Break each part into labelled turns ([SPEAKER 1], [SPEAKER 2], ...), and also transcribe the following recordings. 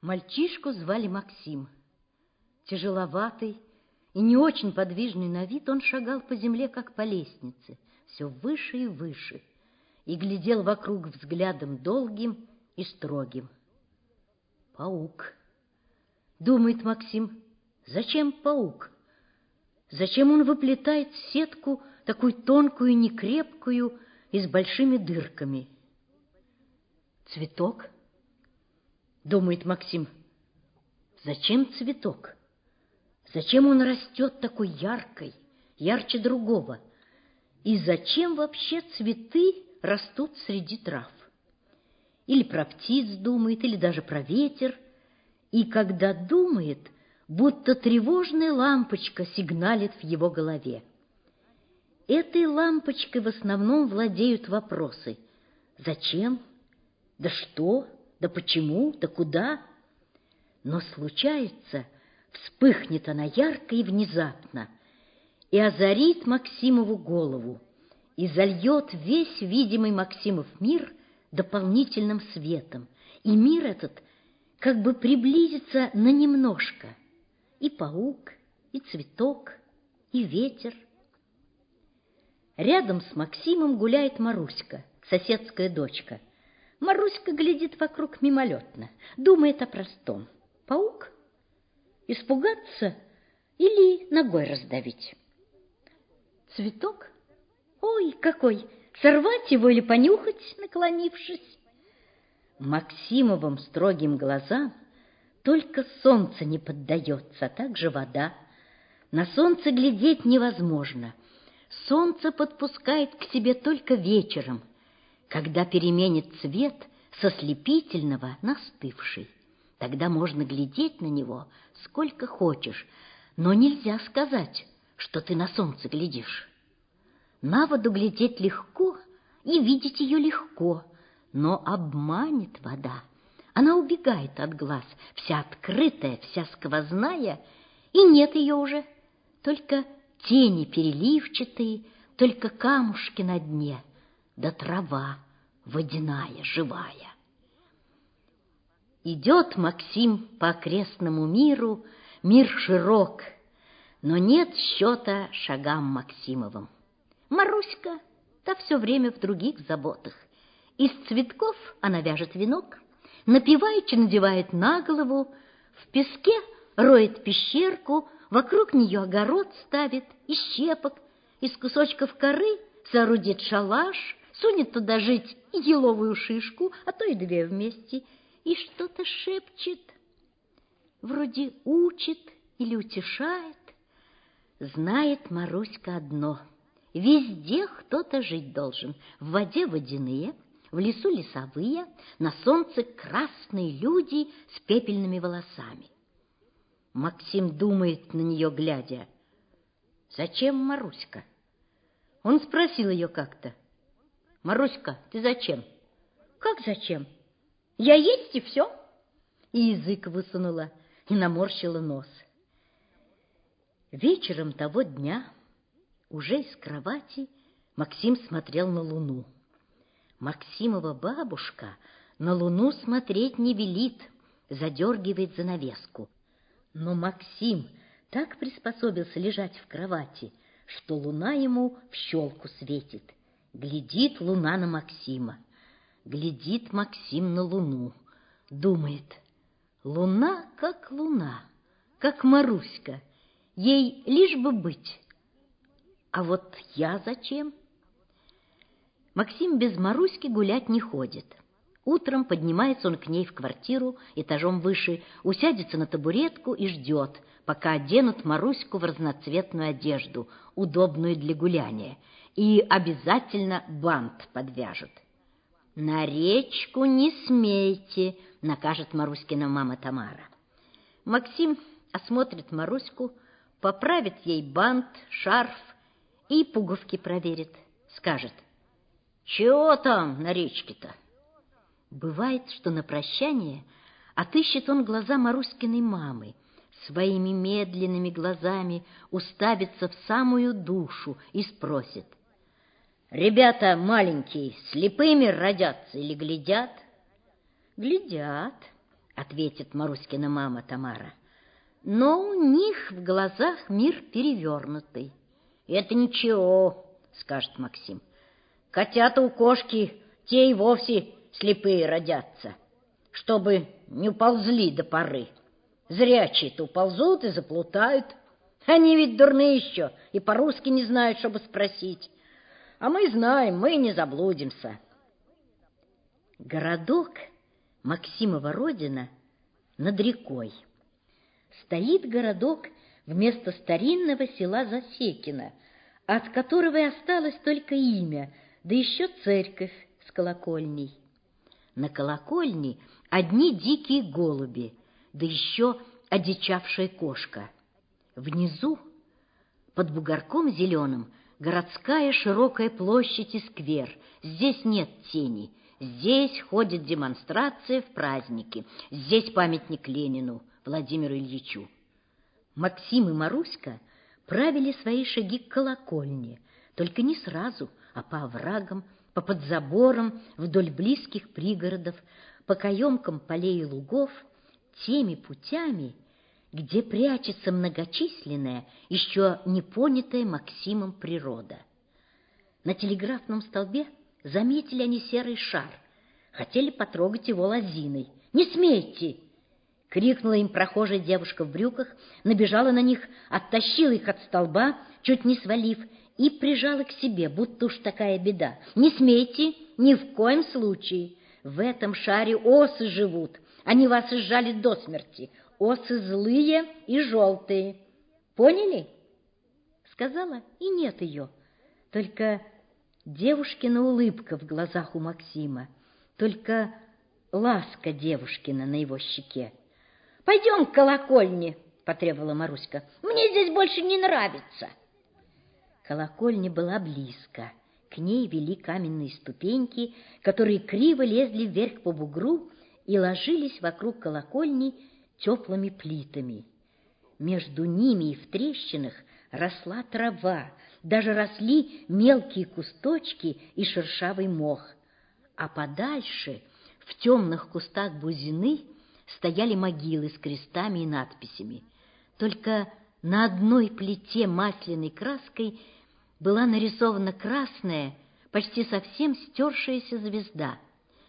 [SPEAKER 1] Мальчишку звали Максим. Тяжеловатый и не очень подвижный на вид, он шагал по земле, как по лестнице, все выше и выше, и глядел вокруг взглядом долгим и строгим. «Паук», — думает Максим, — «зачем паук? Зачем он выплетает сетку такую тонкую и некрепкую и с большими дырками?» «Цветок», — думает Максим, — «зачем цветок? Зачем он растет такой яркой, ярче другого? И зачем вообще цветы растут среди трав?» Или про птиц думает, или даже про ветер. И когда думает, будто тревожная лампочка сигналит в его голове. Этой лампочкой в основном владеют вопросы: зачем? Да что? Да почему? Да куда? Но случается, вспыхнет она ярко и внезапно, и озарит Максимову голову, и зальет весь видимый Максимов мир дополнительным светом, и мир этот как бы приблизится на немножко. И паук, и цветок, и ветер. Рядом с Максимом гуляет Маруська, соседская дочка. Маруська глядит вокруг мимолетно, думает о простом. Паук? Испугаться или ногой раздавить? Цветок? Ой, какой! Сорвать его или понюхать, наклонившись? Максимовым строгим глазам только солнце не поддается, а также вода. На солнце глядеть невозможно. Солнце подпускает к себе только вечером, когда переменит цвет со слепительного на остывший. Тогда можно глядеть на него сколько хочешь, но нельзя сказать, что ты на солнце глядишь. На воду глядеть легко и видеть ее легко, но обманет вода. Она убегает от глаз, вся открытая, вся сквозная, и нет ее уже, только тени переливчатые, только камушки на дне, да трава водяная, живая. Идет Максим по окрестному миру, мир широк, но нет счета шагам Максимовым. Маруська, та все время в других заботах. Из цветков она вяжет венок, напеваючи надевает на голову, в песке роет пещерку, вокруг нее огород ставит, из щепок, из кусочков коры соорудит шалаш, сунет туда жить еловую шишку, а то и две вместе, и что-то шепчет, вроде учит или утешает. Знает Маруська одно: везде кто-то жить должен, в воде водяные, в лесу лесовые, на солнце красные люди с пепельными волосами. Максим думает на нее, глядя: зачем Маруська? Он спросил ее как-то: Маруська, ты зачем? Как зачем? Я есть и все. И язык высунула, и наморщила нос. Вечером того дня, уже из кровати, Максим смотрел на луну. Максимова бабушка на луну смотреть не велит, задергивает занавеску. Но Максим так приспособился лежать в кровати, что луна ему в щелку светит. Глядит луна на Максима, глядит Максим на луну, думает: луна, как Маруська, ей лишь бы быть. А вот я зачем? Максим без Маруськи гулять не ходит. Утром поднимается он к ней в квартиру этажом выше, усядется на табуретку и ждет, пока оденут Маруську в разноцветную одежду, удобную для гуляния, и обязательно бант подвяжут. «На речку не смейте», — накажет Маруськина мама Тамара. Максим осмотрит Маруську, поправит ей бант, шарф и пуговки проверит. Скажет: «Чего там на речке-то?» Бывает, что на прощание отыщет он глаза Маруськиной мамы, своими медленными глазами уставится в самую душу и спросит: «Ребята маленькие слепыми родятся или глядят?» «Глядят», ответит Маруськина мама Тамара. Но у них в глазах мир перевернутый. Это ничего, скажет Максим. Котята у кошки, те и вовсе слепые родятся, чтобы не уползли до поры. Зрячие-то уползут и заплутают. Они ведь дурные еще, и по-русски не знают, чтобы спросить. А мы знаем, мы не заблудимся. Городок Максимова родина над рекой. Стоит городок вместо старинного села Засекино, от которого и осталось только имя, да еще церковь с колокольней. На колокольне одни дикие голуби, да еще одичавшая кошка. Внизу, под бугорком зеленым, городская широкая площадь и сквер. Здесь нет тени, здесь ходит демонстрация в праздники, здесь памятник Ленину, Владимиру Ильичу. Максим и Маруська правили свои шаги к колокольне, только не сразу, а по оврагам, по подзаборам, вдоль близких пригородов, по каемкам полей и лугов, теми путями, где прячется многочисленная, еще не понятая Максимом природа. На телеграфном столбе заметили они серый шар, хотели потрогать его лозиной. «Не смейте!» — крикнула им прохожая девушка в брюках, набежала на них, оттащила их от столба, чуть не свалив, и прижала к себе, будто уж такая беда. «Не смейте, ни в коем случае! В этом шаре осы живут, они вас изжали до смерти. Осы злые и желтые. Поняли?» Сказала, и нет ее. Только девушкина улыбка в глазах у Максима, только ласка девушкина на его щеке. «Пойдем к колокольне», — потребовала Маруська. «Мне здесь больше не нравится». Колокольня была близко. К ней вели каменные ступеньки, которые криво лезли вверх по бугру и ложились вокруг колокольни теплыми плитами. Между ними и в трещинах росла трава, даже росли мелкие кусточки и шершавый мох. А подальше, в темных кустах бузины, стояли могилы с крестами и надписями. Только на одной плите масляной краской была нарисована красная, почти совсем стершаяся звезда.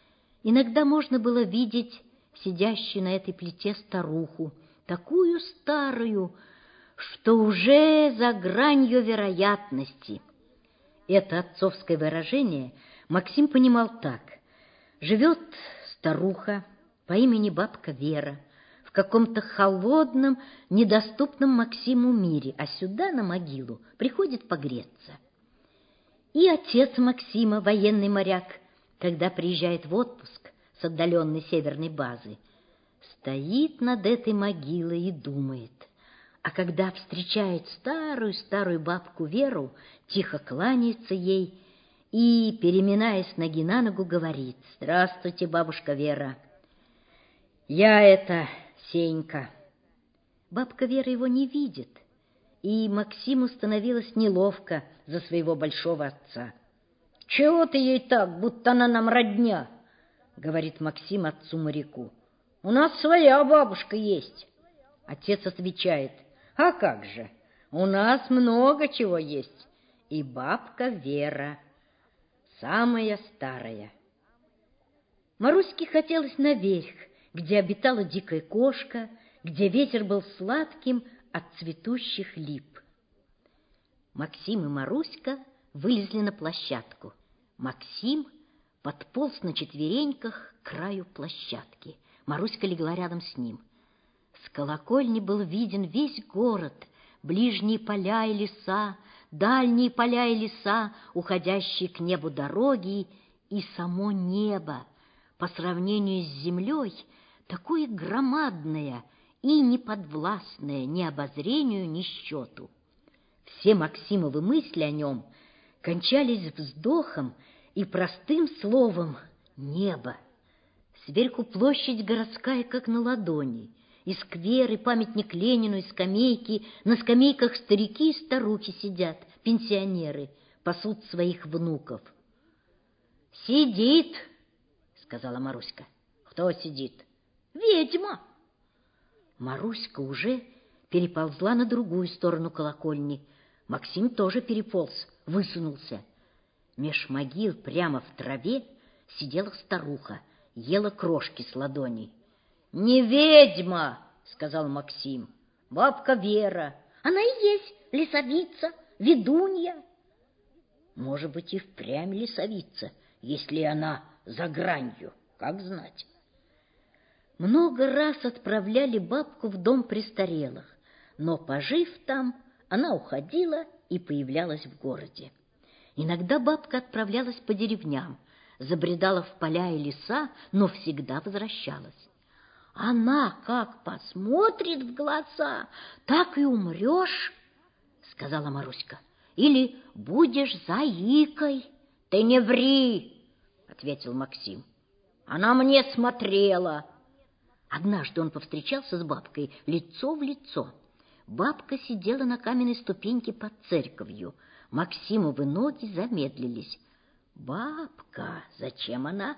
[SPEAKER 1] Иногда можно было видеть сидящую на этой плите старуху, такую старую, что уже за гранью вероятности. Это отцовское выражение Максим понимал так. Живет старуха по имени бабка Вера в каком-то холодном, недоступном Максиму мире, а сюда, на могилу, приходит погреться. И отец Максима, военный моряк, когда приезжает в отпуск с отдаленной северной базы, стоит над этой могилой и думает, а когда встречает старую-старую бабку Веру, тихо кланяется ей и, переминаясь с ноги на ногу, говорит: «Здравствуйте, бабушка Вера, я это Сенька». Бабка Вера его не видит, и Максиму становилось неловко за своего большого отца. «Чего ты ей так, будто она нам родня?» — говорит Максим отцу-моряку. «У нас своя бабушка есть». Отец отвечает: «А как же, у нас много чего есть, и бабка Вера самая старая». Маруське хотелось наверх, где обитала дикая кошка, где ветер был сладким от цветущих лип. Максим и Маруська вылезли на площадку. Максим подполз на четвереньках к краю площадки. Маруська легла рядом с ним. С колокольни был виден весь город, ближние поля и леса, дальние поля и леса, уходящие к небу дороги, и само небо, по сравнению с землей, такое громадное и неподвластное ни обозрению, ни счету. Все Максимовы мысли о нем кончались вздохом и простым словом «небо». Сверху площадь городская, как на ладони, и сквер, и памятник Ленину, и скамейки. На скамейках старики и старухи сидят, пенсионеры, пасут своих внуков. «Сидит», — сказала Маруська. «Кто сидит?» ведьма. Маруська уже переползла на другую сторону колокольни. Максим тоже переполз, высунулся. Меж могил прямо в траве сидела старуха, ела крошки с ладоней. «Не ведьма!» — сказал Максим. «Бабка Вера. Она и есть лесовица, ведунья». Может быть, и впрямь лесовица, если она за гранью, как знать. Много раз отправляли бабку в дом престарелых, но, пожив там, она уходила и появлялась в городе. Иногда бабка отправлялась по деревням, забредала в поля и леса, но всегда возвращалась. «Она как посмотрит в глаза, так и умрешь», — сказала Маруська. «Или будешь заикой». «Ты не ври», — ответил Максим. «Она мне смотрела». Однажды он повстречался с бабкой лицо в лицо. Бабка сидела на каменной ступеньке под церковью. Максимовы ноги замедлились. «Бабка, зачем она?»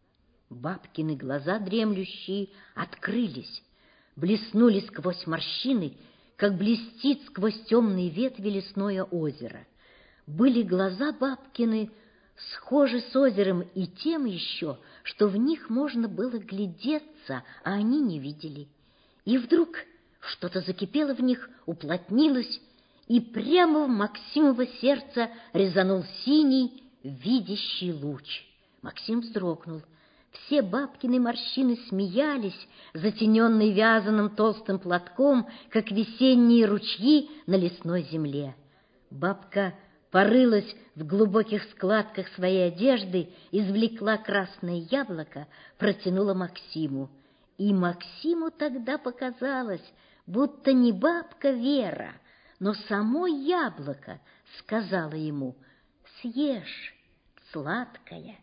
[SPEAKER 1] Бабкины глаза дремлющие открылись, блеснули сквозь морщины, как блестит сквозь темные ветви лесное озеро. Были глаза бабкины схожи с озером и тем еще, что в них можно было глядеться, а они не видели. И вдруг что-то закипело в них, уплотнилось, и прямо в Максимово сердце резанул синий видящий луч. Максим вздрогнул. Все бабкины морщины смеялись, затененные вязаным толстым платком, как весенние ручьи на лесной земле. Бабка порылась в глубоких складках своей одежды, извлекла красное яблоко, протянула Максиму. И Максиму тогда показалось, будто не бабка Вера, но само яблоко сказала ему: «Съешь, сладкое».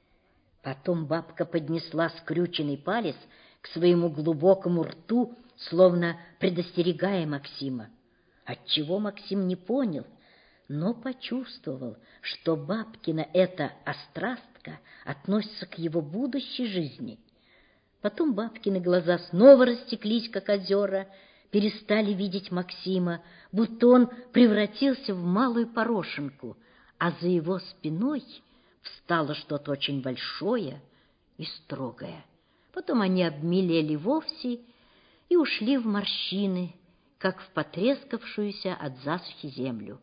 [SPEAKER 1] Потом бабка поднесла скрюченный палец к своему глубокому рту, словно предостерегая Максима. Отчего Максим не понял, но почувствовал, что бабкина эта острастка относится к его будущей жизни. Потом бабкины глаза снова растеклись, как озера, перестали видеть Максима, будто он превратился в малую порошинку, а за его спиной встало что-то очень большое и строгое. Потом они обмелели вовсе и ушли в морщины, как в потрескавшуюся от засухи землю.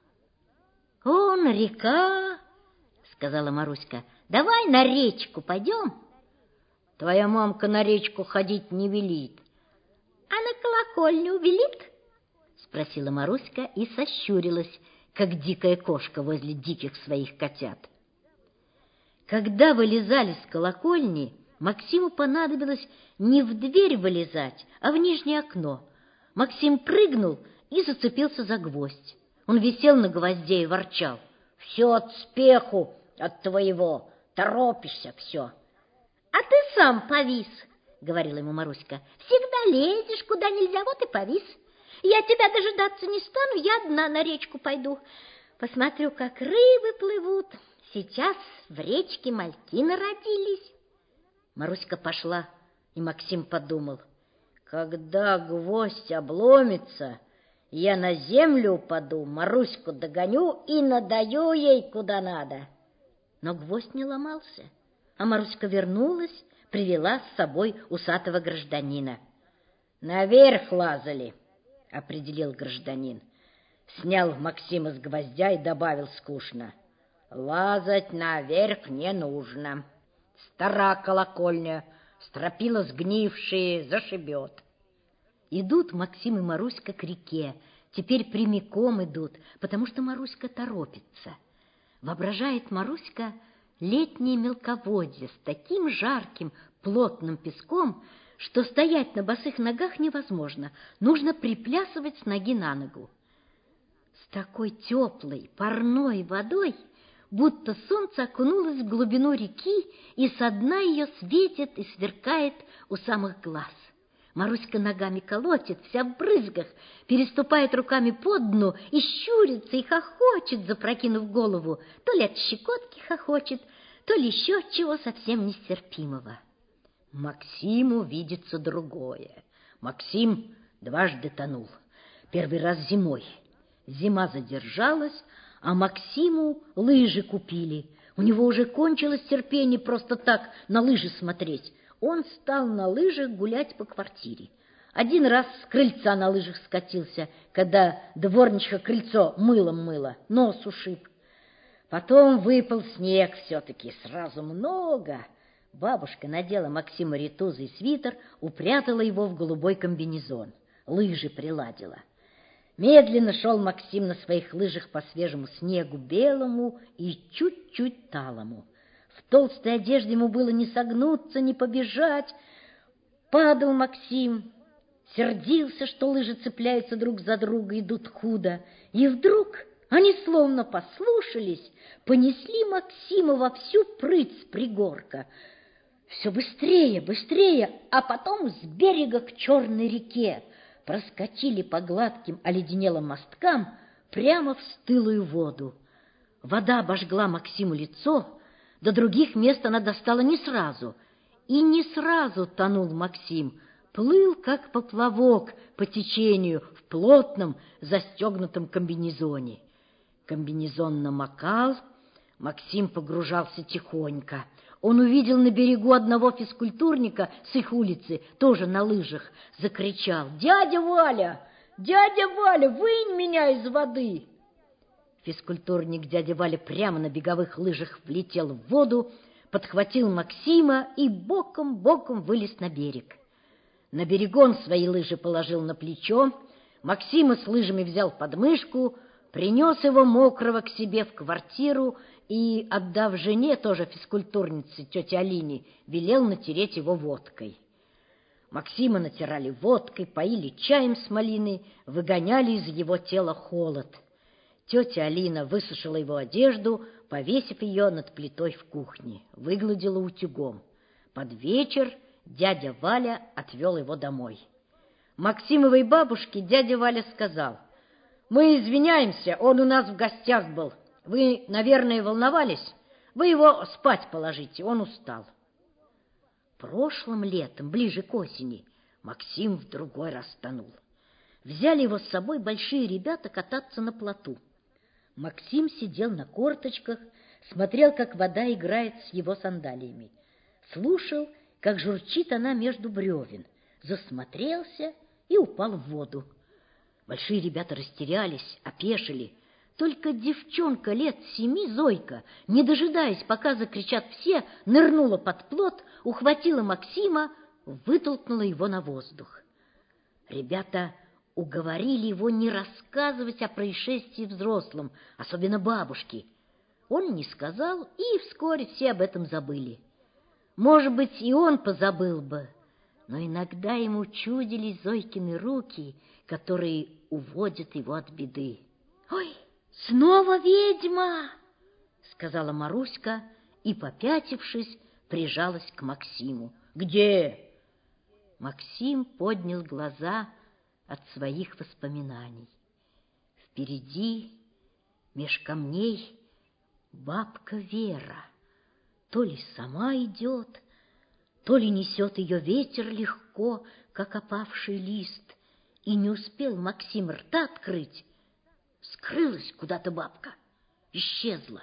[SPEAKER 1] «Он река», — сказала Маруська, — «давай на речку пойдем». «Твоя мамка на речку ходить не велит». «А на колокольню велит?» — спросила Маруська и сощурилась, как дикая кошка возле диких своих котят. Когда вылезали с колокольни, Максиму понадобилось не в дверь вылезать, а в нижнее окно. Максим прыгнул и зацепился за гвоздь. Он висел на гвозде и ворчал: «Все от спеху, от твоего, торопишься все». «А ты сам повис», — говорила ему Маруська. «Всегда лезешь куда нельзя, вот и повис. Я тебя дожидаться не стану, я одна на речку пойду. Посмотрю, как рыбы плывут. Сейчас в речке мальки народились». Маруська пошла, и Максим подумал: «Когда гвоздь обломится, я на землю упаду, Маруську догоню и надаю ей куда надо». Но гвоздь не ломался, а Маруська вернулась, привела с собой усатого гражданина. «Наверх лазали», — определил гражданин. Снял Максима с гвоздя и добавил скучно: «Лазать наверх не нужно. Стара колокольня, стропила сгнившие, зашибет». Идут Максим и Маруська к реке, теперь прямиком идут, потому что Маруська торопится. Воображает Маруська летнее мелководье с таким жарким, плотным песком, что стоять на босых ногах невозможно, нужно приплясывать с ноги на ногу. С такой теплой, парной водой, будто солнце окунулось в глубину реки, и со дна ее светит и сверкает у самых глаз. Маруська ногами колотит, вся в брызгах, переступает руками по дну и щурится, и хохочет, запрокинув голову. То ли от щекотки хохочет, то ли еще от чего совсем нестерпимого. Максиму видится другое. Максим дважды тонул. Первый раз зимой. Зима задержалась, а Максиму лыжи купили. У него уже кончилось терпение просто так на лыжи смотреть. Он стал на лыжах гулять по квартире. Один раз с крыльца на лыжах скатился, когда дворничиха крыльцо мылом мыла, нос ушиб. Потом выпал снег все-таки, сразу много. Бабушка надела Максиму ритузы и свитер, упрятала его в голубой комбинезон, лыжи приладила. Медленно шел Максим на своих лыжах по свежему снегу, белому и чуть-чуть талому. В толстой одежде ему было не согнуться, не побежать. Падал Максим, сердился, что лыжи цепляются друг за друга, идут худо. И вдруг они словно послушались, понесли Максима во всю прыть с пригорка. Все быстрее, быстрее, а потом с берега к черной реке. Проскочили по гладким оледенелым мосткам прямо в стылую воду. Вода обожгла Максиму лицо, до других мест она достала не сразу. И не сразу тонул Максим, плыл, как поплавок, по течению в плотном застегнутом комбинезоне. Комбинезон намокал, Максим погружался тихонько. Он увидел на берегу одного физкультурника с их улицы, тоже на лыжах, закричал: «Дядя Валя! Дядя Валя, вынь меня из воды!» Физкультурник дядя Валя прямо на беговых лыжах влетел в воду, подхватил Максима и боком-боком вылез на берег. На берегу он свои лыжи положил на плечо, Максима с лыжами взял под мышку, принес его мокрого к себе в квартиру и, отдав жене, тоже физкультурнице, тете Алине, велел натереть его водкой. Максима натирали водкой, поили чаем с малиной, выгоняли из его тела холод. Тетя Алина высушила его одежду, повесив ее над плитой в кухне, выгладила утюгом. Под вечер дядя Валя отвел его домой. Максимовой бабушке дядя Валя сказал: «Мы извиняемся, он у нас в гостях был. Вы, наверное, волновались? Вы его спать положите, он устал». Прошлым летом, ближе к осени, Максим в другой раз тонул. Взяли его с собой большие ребята кататься на плоту. Максим сидел на корточках, смотрел, как вода играет с его сандалиями. Слушал, как журчит она между бревен, засмотрелся и упал в воду. Большие ребята растерялись, опешили. Только девчонка лет 7, Зойка, не дожидаясь, пока закричат все, нырнула под плот, ухватила Максима, вытолкнула его на воздух. Ребята уговорили его не рассказывать о происшествии взрослым, особенно бабушке. Он не сказал, и вскоре все об этом забыли. Может быть, и он позабыл бы, но иногда ему чудились Зойкины руки, которые уводят его от беды. «Ой, снова ведьма!» — сказала Маруська и, попятившись, прижалась к Максиму. «Где?» Максим поднял глаза от своих воспоминаний. Впереди, меж камней, бабка Вера. То ли сама идет, то ли несет ее ветер легко, как опавший лист. И не успел Максим рта открыть, скрылась куда-то бабка, исчезла.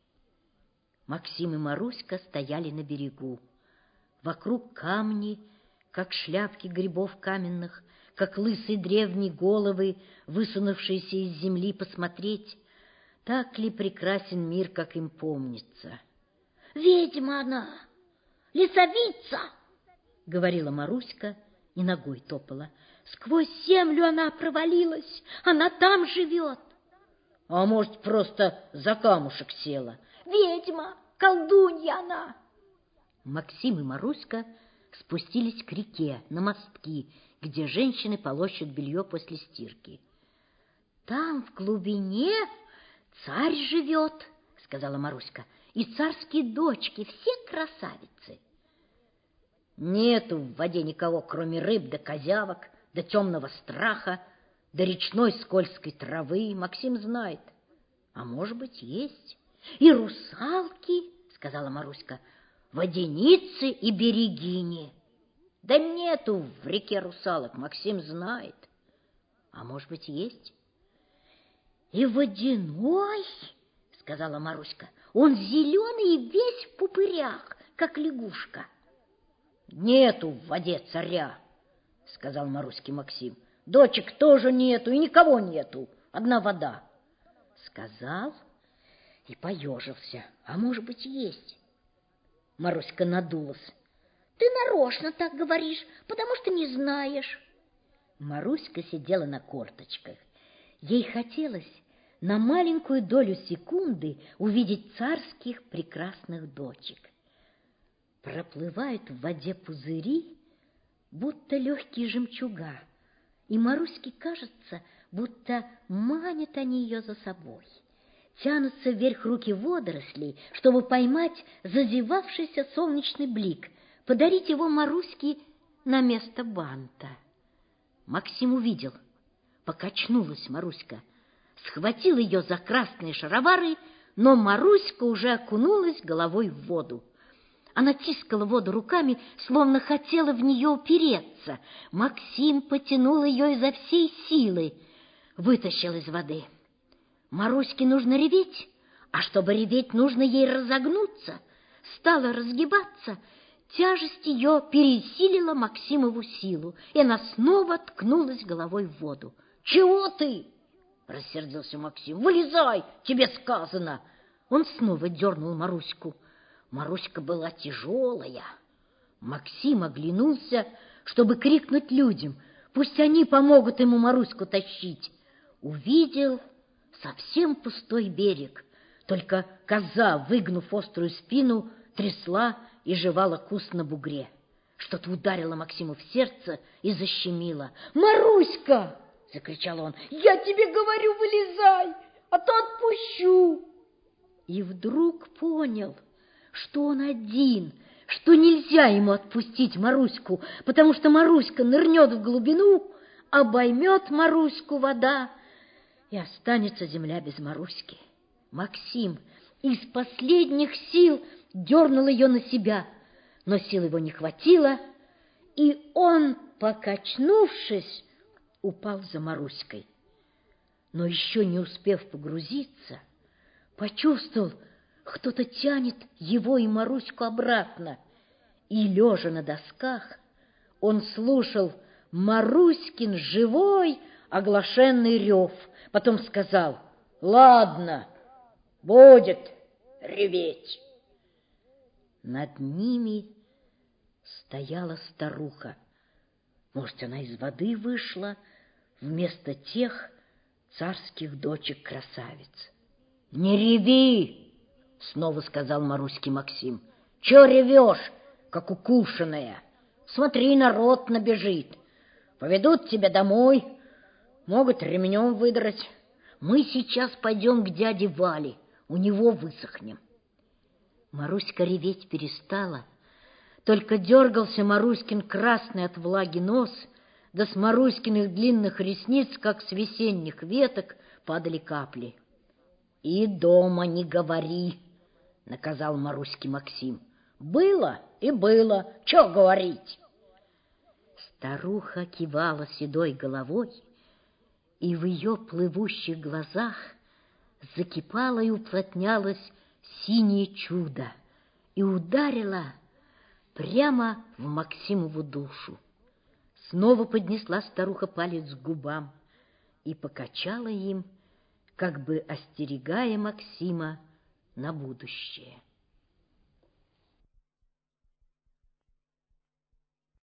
[SPEAKER 1] Максим и Маруська стояли на берегу. Вокруг камни, как шляпки грибов каменных, как лысые древние головы, высунувшиеся из земли посмотреть, так ли прекрасен мир, как им помнится. «Ведьма она! Лесовица!» — говорила Маруська и ногой топала. «Сквозь землю она провалилась, она там живет!» «А может, просто за камушек села?» «Ведьма! Колдунья она!» Максим и Маруська спустились к реке на мостки, где женщины полощут белье после стирки. «Там в глубине царь живет», — сказала Маруська, «и царские дочки, все красавицы». «Нету в воде никого, кроме рыб да козявок, да темного страха, да речной скользкой травы, Максим знает. А может быть, есть. И русалки», — сказала Маруська.
[SPEAKER 2] водяницы и берегини. Да нету в реке русалок, Максим знает. А может быть, есть?
[SPEAKER 1] И водяной, сказала Маруська, он зеленый и весь в пупырях, как лягушка.
[SPEAKER 2] Нету в воде царя, сказал Маруське Максим. Дочек тоже нету и никого нету, одна вода.
[SPEAKER 1] Сказал и поежился. А может быть, есть? Маруська надулась. Ты нарочно так говоришь, потому что не знаешь. Маруська сидела на корточках. Ей хотелось на маленькую долю секунды увидеть царских прекрасных дочек. Проплывают в воде пузыри, будто легкие жемчуга, и Маруське кажется, будто манят они ее за собой. Тянутся вверх руки водорослей, чтобы поймать зазевавшийся солнечный блик, подарить его Маруське на место банта. Максим увидел. Покачнулась Маруська, схватил ее за красные шаровары, но Маруська уже окунулась головой в воду. Она тискала воду руками, словно хотела в нее упереться. Максим потянул ее изо всей силы, вытащил из воды. Маруське нужно реветь, а чтобы реветь, нужно ей разогнуться. Стала разгибаться, тяжесть ее пересилила Максимову силу, и она снова ткнулась головой в воду.
[SPEAKER 2] «Чего ты?» — рассердился Максим. «Вылезай, тебе сказано!»
[SPEAKER 1] Он снова дернул Маруську.
[SPEAKER 2] Маруська была тяжелая.
[SPEAKER 1] Максим оглянулся, чтобы крикнуть людям, пусть они помогут ему Маруську тащить. Увидел совсем пустой берег, только коза, выгнув острую спину, трясла и жевала куст на бугре. Что-то ударило Максиму в сердце и защемило. «Маруська!» — закричал он. «Я тебе говорю, вылезай, а то отпущу!» И вдруг понял, что он один, что нельзя ему отпустить Маруську, потому что Маруська нырнет в глубину, обоймет Маруську вода, и останется земля без Маруськи. Максим из последних сил дернул ее на себя, но сил его не хватило, и он, покачнувшись, упал за Маруськой. Но еще не успев погрузиться, почувствовал, кто-то тянет его и Маруську обратно, и, лежа на досках, он слушал Маруськин живой оглашенный рев, потом сказал: «Ладно, будет реветь». Над ними стояла старуха. Может, она из воды вышла вместо тех царских дочек-красавиц.
[SPEAKER 2] «Не реви!» — снова сказал Маруське Максим. «Чего ревешь, как укушенная? Смотри, народ набежит. Поведут тебя домой, могут ремнем выдрать. Мы сейчас пойдем к дяде Вале, у него высохнем».
[SPEAKER 1] Маруська реветь перестала, только дергался Маруськин красный от влаги нос, да с Маруськиных длинных ресниц, как с весенних веток, падали капли.
[SPEAKER 2] «И дома не говори», — наказал Маруське Максим. «Было и было, чё говорить?»
[SPEAKER 1] Старуха кивала седой головой, и в ее плывущих глазах закипало и уплотнялось синее чудо и ударило прямо в Максимову душу. Снова поднесла старуха палец к губам и покачала им, как бы остерегая Максима на будущее.